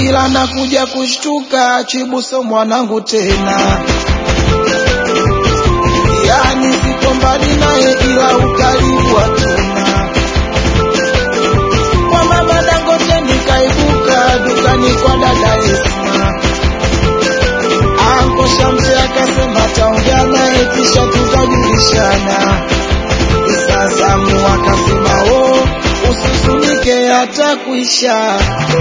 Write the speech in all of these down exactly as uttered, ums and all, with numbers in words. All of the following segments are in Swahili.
ila nakuja kushtuka, Chibuso mwanangu tena. Yani siko mbali naye ila ukaribu hatuna. Kwa mama Dangote nikaibuka dukani kwa dada Esma. Anko Shamsi akasema taongea naye kisha tutajulishana. Sasa mu akasema oh, usisunike hata kuisha.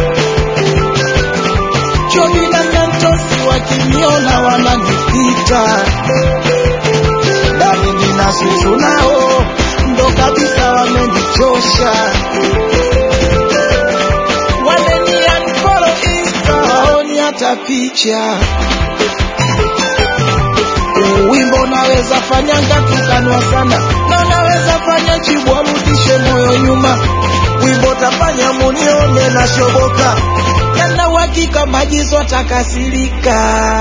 Jobi na Santosi wakiniona wananipita. Daridi na Susu nao ndo kabisa wamenichosha. Wameniunfollow Insta, waoni hata picha. Wimbo naweza fanya ngatukanwa sana, na naweza fanya Chibu arudishe moyo nyuma. Wimbo tafanya munione na shoboka, yana uhakika Majizo atakasirika.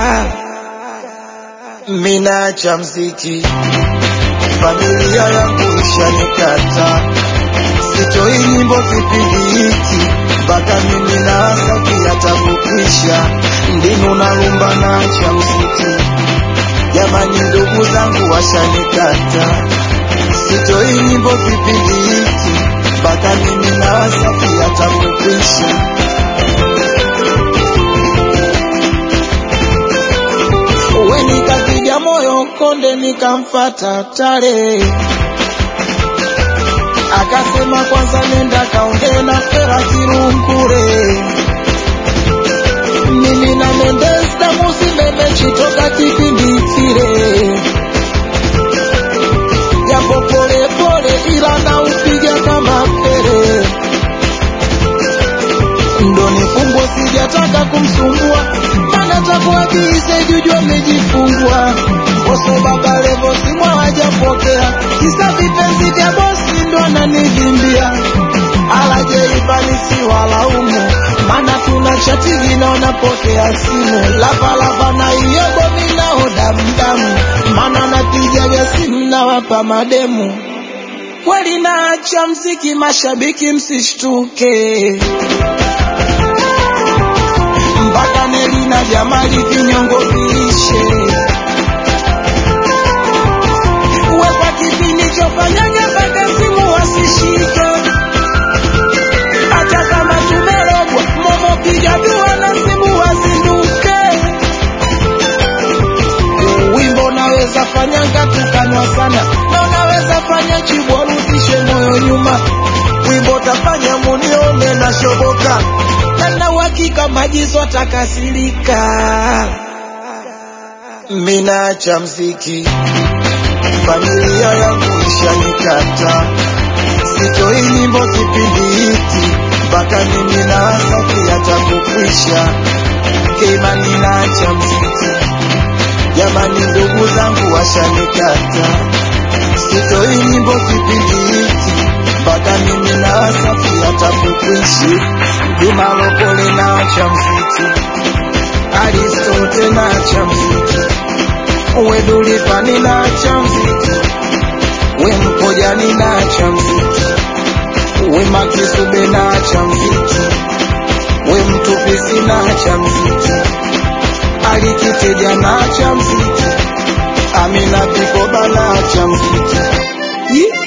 Mina acha mziki, familia yangu ishanikata. Sitoi nyimbo kipindi hiki, mpaka mimi na Asafi yatakukwisha. Ndinu na rumba na acha mziki, jamani ndugu zangu washanikata. Sitoi nyimbo kipindi hiki, mpaka mimi na Asafi yatakukwisha. Uwe nikapiga moyo konde nikamfata Tare. Akasema kwanza nenda kaonge na Fera Kirunkure. Mimi na Mendes da Musimeme chitoka kipindi kile. Japo pole pole ila na upiga kama pere. Ndo nifungwa sijataka kumsumbua, mana takuwa bize jujua mejifungwa. Boso baba Levo simwa hajapokea, kisa vipenzi vya bosi ndo ananivimbia. Alaje ibanisi walaumu, mana tuna chatigi na unapokea simu. Lava lava na iyogo minao damu, mana napijaga simu na wapa mademu. Kweli naacha mziki mashabiki msishtuke, mpaka Neli na Jamali vinyongo viishe. Uwepa kipindi chofanyage mpaka simu wasishike. Hata kama tumerogwa Momo piga dua na simu wazinduke. Wimbo naweza fanya ngatukanwa sana, na naweza fanya Chibu arudishe moyo nyuma. Wimbo tafanya munione na shoboka, yana uhakika Majizo atakasirika. Mina acha mziki, familia yangu ishanikata. Sitoi nyimbo kipindi hiki, mpaka mimi na Asafi yatakukwisha. Keimani na acha mziki, jamani ndugu zangu washanikata. Sitoi nyimbo kipindi hiki, mpaka mimi na Asafi yatakukwisha. Juma Lokole na acha mziki, Aristote na acha mziki, Uwe Dulipani na acha mziki, We Mpojani na acha mziki, We Makisube na acha mziki, We Mtupisi na acha mziki, Ali Kiteja na acha mziki, Amina Pikoba na acha mziki.